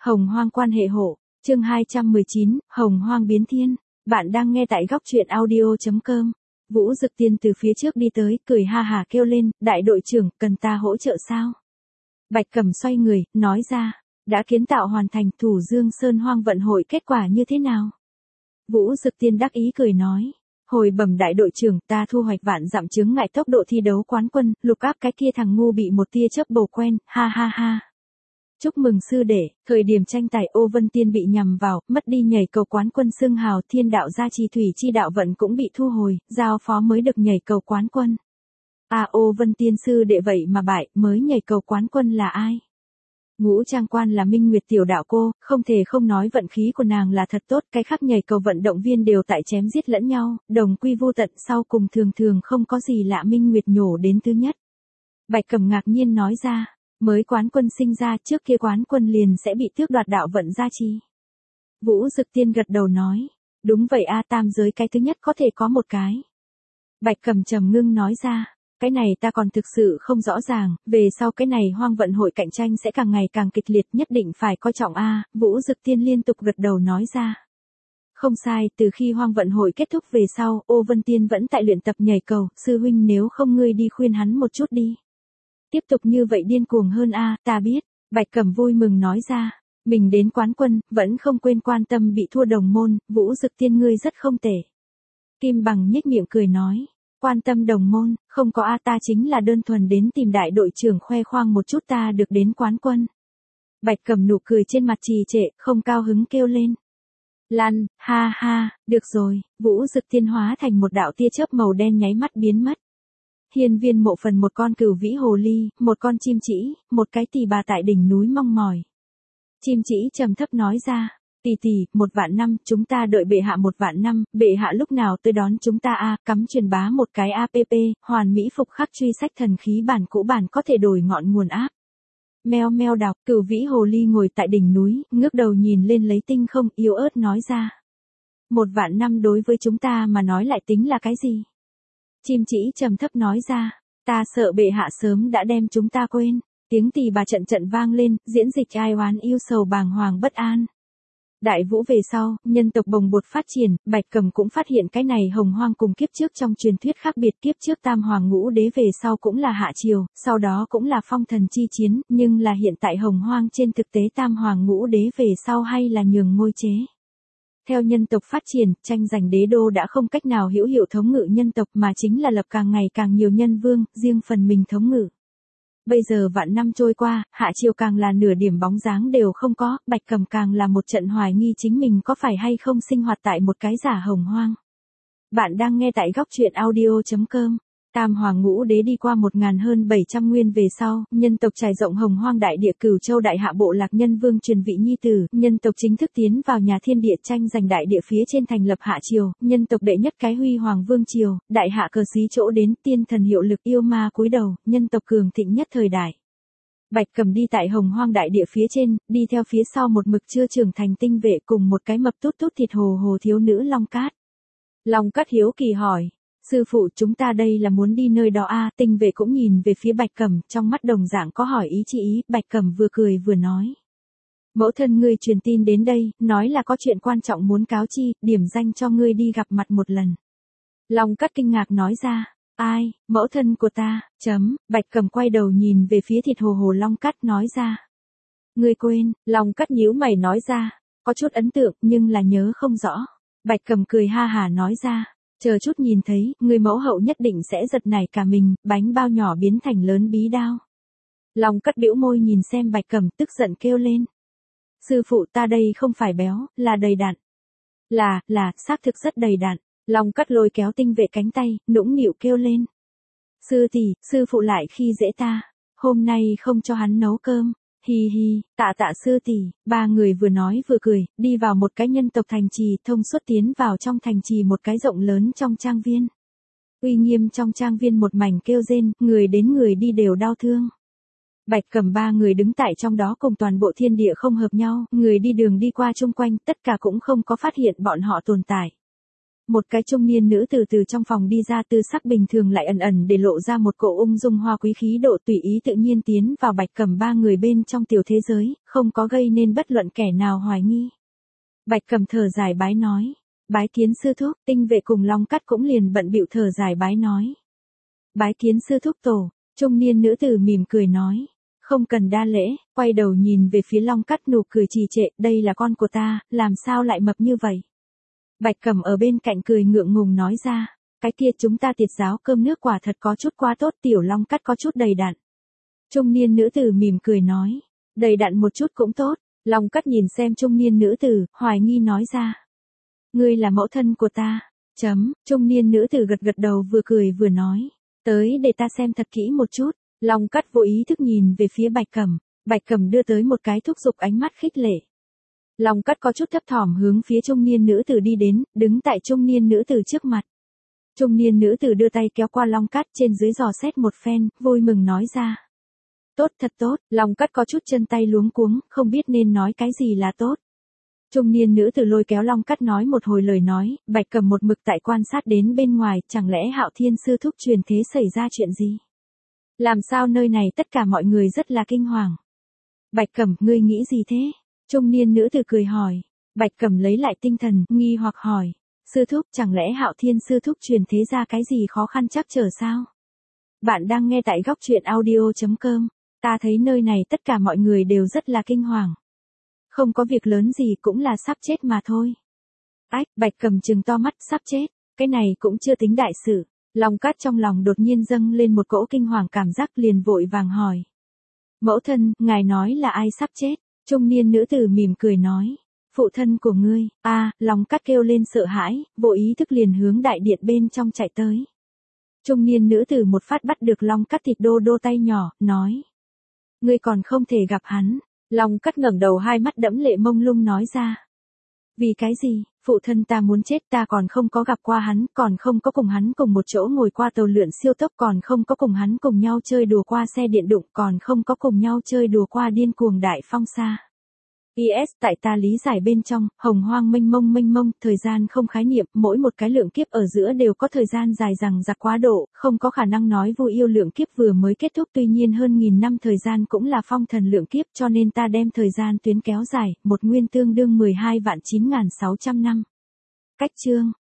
Hồng Hoang quan hệ hộ, chương 219, Hồng Hoang biến thiên. Bạn đang nghe tại góc truyện audio.com. Vũ Dực Tiên từ phía trước đi tới, cười ha hả kêu lên, đại đội trưởng, cần ta hỗ trợ sao? Bạch Cẩm xoay người, nói ra, đã kiến tạo hoàn thành, Thủ Dương Sơn Hoang vận hội kết quả như thế nào? Vũ Dực Tiên đắc ý cười nói, hồi bẩm đại đội trưởng, ta thu hoạch vạn dặm chướng ngại tốc độ thi đấu quán quân, lục áp cái kia thằng ngu bị một tia chớp bầu quen, ha ha ha. Chúc mừng sư đệ, thời điểm tranh tài Ô Vân Tiên bị nhằm vào, mất đi nhảy cầu quán quân xưng hào, thiên đạo gia trì thủy chi đạo vận cũng bị thu hồi, giao phó mới được nhảy cầu quán quân. Ô Vân Tiên sư đệ vậy mà bại, mới nhảy cầu quán quân là ai? Ngũ Trang Quan là Minh Nguyệt tiểu đạo cô, không thể không nói vận khí của nàng là thật tốt, cái khác nhảy cầu vận động viên đều tại chém giết lẫn nhau, đồng quy vô tận, sau cùng thường thường không có gì lạ, Minh Nguyệt nhổ đến thứ nhất. Bạch Cẩm ngạc nhiên nói ra, mới quán quân sinh ra, trước kia quán quân liền sẽ bị tước đoạt đạo vận gia trì. Vũ Dực Tiên gật đầu nói, đúng vậy tam giới cái thứ nhất có thể có một cái. Bạch Cẩm trầm ngưng nói ra, cái này ta còn thực sự không rõ ràng, về sau cái này hoang vận hội cạnh tranh sẽ càng ngày càng kịch liệt, nhất định phải coi trọng Vũ Dực Tiên liên tục gật đầu nói ra. Không sai, từ khi hoang vận hội kết thúc về sau, Ô Vân Tiên vẫn tại luyện tập nhảy cầu, sư huynh nếu không ngươi đi khuyên hắn một chút đi. Tiếp tục như vậy điên cuồng hơn ta biết, Bạch Cẩm vui mừng nói ra, mình đến quán quân, vẫn không quên quan tâm bị thua đồng môn, Vũ Dực Tiên ngươi rất không tệ. Kim Bằng nhếch miệng cười nói, quan tâm đồng môn, không có ta chính là đơn thuần đến tìm đại đội trưởng khoe khoang một chút ta được đến quán quân. Bạch Cẩm nụ cười trên mặt trì trệ, không cao hứng kêu lên. Lăn, ha ha, được rồi, Vũ Dực Tiên hóa thành một đạo tia chớp màu đen nháy mắt biến mất. Hiên Viên Mộ Phần một con cừu vĩ hồ ly, một con chim chỉ, một cái tỳ bà tại đỉnh núi mong mỏi. Chim chỉ trầm thấp nói ra, tỳ, 1.000.000 năm, chúng ta đợi bệ hạ 1.000.000 năm, bệ hạ lúc nào tới đón chúng ta cắm truyền bá một cái app, hoàn mỹ phục khắc truy sách thần khí bản cũ bản có thể đổi ngọn nguồn app. Meo meo đọc, cừu vĩ hồ ly ngồi tại đỉnh núi, ngước đầu nhìn lên lấy tinh không, yếu ớt nói ra. 1.000.000 năm đối với chúng ta mà nói lại tính là cái gì? Chim chỉ trầm thấp nói ra, ta sợ bệ hạ sớm đã đem chúng ta quên. Tiếng tỳ bà trận trận vang lên, diễn dịch ai oán yêu sầu bàng hoàng bất an. Đại vũ về sau, nhân tộc bồng bột phát triển, Bạch Cẩm cũng phát hiện cái này Hồng Hoang cùng kiếp trước trong truyền thuyết khác biệt, kiếp trước Tam Hoàng Ngũ Đế về sau cũng là hạ triều, sau đó cũng là phong thần chi chiến, nhưng là hiện tại Hồng Hoang trên thực tế Tam Hoàng Ngũ Đế về sau hay là nhường ngôi chế. Theo nhân tộc phát triển, tranh giành đế đô đã không cách nào hữu hiệu thống ngự nhân tộc mà chính là lập càng ngày càng nhiều nhân vương, riêng phần mình thống ngự. Bây giờ vạn năm trôi qua, hạ triều càng là nửa điểm bóng dáng đều không có, Bạch Cẩm càng là một trận hoài nghi chính mình có phải hay không sinh hoạt tại một cái giả Hồng Hoang. Bạn đang nghe tại góc truyện audio.com. Tam Hoàng Ngũ Đế đi qua 1.700 nguyên về sau, nhân tộc trải rộng Hồng Hoang đại địa, Cửu Châu đại hạ bộ lạc nhân vương truyền vị nhi tử, nhân tộc chính thức tiến vào nhà thiên địa, tranh giành đại địa phía trên thành lập hạ triều, nhân tộc đệ nhất cái huy hoàng vương triều, đại hạ cờ xí chỗ đến, tiên thần hiệu lực, yêu ma cúi đầu, nhân tộc cường thịnh nhất thời đại. Bạch Cẩm đi tại Hồng Hoang đại địa phía trên, đi theo phía sau một mực chưa trưởng thành tinh vệ cùng một cái mập tút tút thịt hồ hồ thiếu nữ Long Cát. Long Cát hiếu kỳ hỏi, sư phụ chúng ta đây là muốn đi nơi đó tinh vệ cũng nhìn về phía Bạch Cẩm, trong mắt đồng dạng có hỏi ý chi ý, Bạch Cẩm vừa cười vừa nói. Mẫu thân ngươi truyền tin đến đây, nói là có chuyện quan trọng muốn cáo chi, điểm danh cho ngươi đi gặp mặt một lần. Long Cát kinh ngạc nói ra, ai, mẫu thân của ta, Bạch Cẩm quay đầu nhìn về phía thịt hồ hồ Long Cát nói ra. Ngươi quên, Long Cát nhíu mày nói ra, có chút ấn tượng nhưng là nhớ không rõ. Bạch Cẩm cười ha hả nói ra. Chờ chút nhìn thấy, người mẫu hậu nhất định sẽ giật nảy cả mình, bánh bao nhỏ biến thành lớn bí đao. Long Cát bĩu môi nhìn xem Bạch Cẩm tức giận kêu lên. Sư phụ ta đây không phải béo, là đầy đặn. Là, xác thực rất đầy đặn. Long Cát lôi kéo tinh vệ cánh tay, nũng nịu kêu lên. Sư tỷ, sư phụ lại khi dễ ta. Hôm nay không cho hắn nấu cơm. Hi hi, tạ sư tỷ, ba người vừa nói vừa cười, đi vào một cái nhân tộc thành trì, thông suốt tiến vào trong thành trì một cái rộng lớn trong trang viên. Uy nghiêm trong trang viên một mảnh kêu rên, người đến người đi đều đau thương. Bạch Cẩm ba người đứng tại trong đó cùng toàn bộ thiên địa không hợp nhau, người đi đường đi qua chung quanh, tất cả cũng không có phát hiện bọn họ tồn tại. Một cái trung niên nữ từ trong phòng đi ra, tư sắc bình thường lại ẩn ẩn để lộ ra một cỗ ung dung hoa quý khí độ, tùy ý tự nhiên tiến vào Bạch Cẩm ba người bên trong tiểu thế giới, không có gây nên bất luận kẻ nào hoài nghi. Bạch Cẩm thở dài bái nói, bái kiến sư thúc. Tinh Vệ cùng Long Cắt cũng liền bận bịu thở dài bái nói, bái kiến sư thúc tổ. Trung niên nữ tử mỉm cười nói, không cần đa lễ. Quay đầu nhìn về phía Long Cắt, nụ cười trì trệ, đây là con của ta, làm sao lại mập như vậy? Bạch Cẩm ở bên cạnh cười ngượng ngùng nói ra, cái kia chúng ta tiệt giáo cơm nước quả thật có chút quá tốt. Tiểu Long Cắt có chút đầy đặn. Trung niên nữ tử mỉm cười nói, đầy đặn một chút cũng tốt. Long Cắt nhìn xem trung niên nữ tử, hoài nghi nói ra, ngươi là mẫu thân của ta. Trung niên nữ tử gật gật đầu, vừa cười vừa nói, tới để ta xem thật kỹ một chút. Long Cắt vô ý thức nhìn về phía Bạch Cẩm. Bạch Cẩm đưa tới một cái thúc giục ánh mắt khích lệ. Long Cắt có chút thấp thỏm hướng phía trung niên nữ tử đi đến, đứng tại trung niên nữ tử trước mặt. Trung niên nữ tử đưa tay kéo qua Long Cắt, trên dưới dò xét một phen, vui mừng nói ra, tốt, thật tốt. Long Cắt có chút chân tay luống cuống, không biết nên nói cái gì là tốt. Trung niên nữ tử lôi kéo Long Cắt nói một hồi lời nói. Bạch Cẩm một mực tại quan sát đến bên ngoài, chẳng lẽ Hạo Thiên sư thúc truyền thế xảy ra chuyện gì? Làm sao nơi này tất cả mọi người rất là kinh hoàng? Bạch Cẩm, ngươi nghĩ gì thế? Trung niên nữ tử cười hỏi. Bạch Cẩm lấy lại tinh thần, nghi hoặc hỏi, sư thúc, chẳng lẽ Hạo Thiên sư thúc truyền thế ra cái gì khó khăn trắc trở sao? Bạn đang nghe tại góc truyện audio.com. Ta thấy nơi này tất cả mọi người đều rất là kinh hoàng. Không có việc lớn gì, cũng là sắp chết mà thôi. Ách, Bạch Cẩm trừng to mắt, sắp chết, cái này cũng chưa tính đại sự. Long Cắt trong lòng đột nhiên dâng lên một cỗ kinh hoàng cảm giác, liền vội vàng hỏi, mẫu thân, ngài nói là ai sắp chết? Trung niên nữ tử mỉm cười nói, phụ thân của ngươi. Long Cắt kêu lên sợ hãi, vô ý thức liền hướng đại điện bên trong chạy tới. Trung niên nữ tử một phát bắt được Long Cắt thịt đô đô tay nhỏ, nói, ngươi còn không thể gặp hắn. Long Cắt ngẩng đầu, hai mắt đẫm lệ mông lung nói ra, vì cái gì? Phụ thân ta muốn chết, ta còn không có gặp qua hắn, còn không có cùng hắn cùng một chỗ ngồi qua tàu lượn siêu tốc, còn không có cùng hắn cùng nhau chơi đùa qua xe điện đụng, còn không có cùng nhau chơi đùa qua điên cuồng đại phong xa. Tại ta lý giải bên trong, hồng hoang mênh mông, thời gian không khái niệm, mỗi một cái lượng kiếp ở giữa đều có thời gian dài dằng dặc quá độ, không có khả năng nói Vu Yêu lượng kiếp vừa mới kết thúc, tuy nhiên hơn 1000 năm thời gian cũng là phong thần lượng kiếp, cho nên ta đem thời gian tuyến kéo dài, một nguyên tương đương 12.9600 năm. Cách chương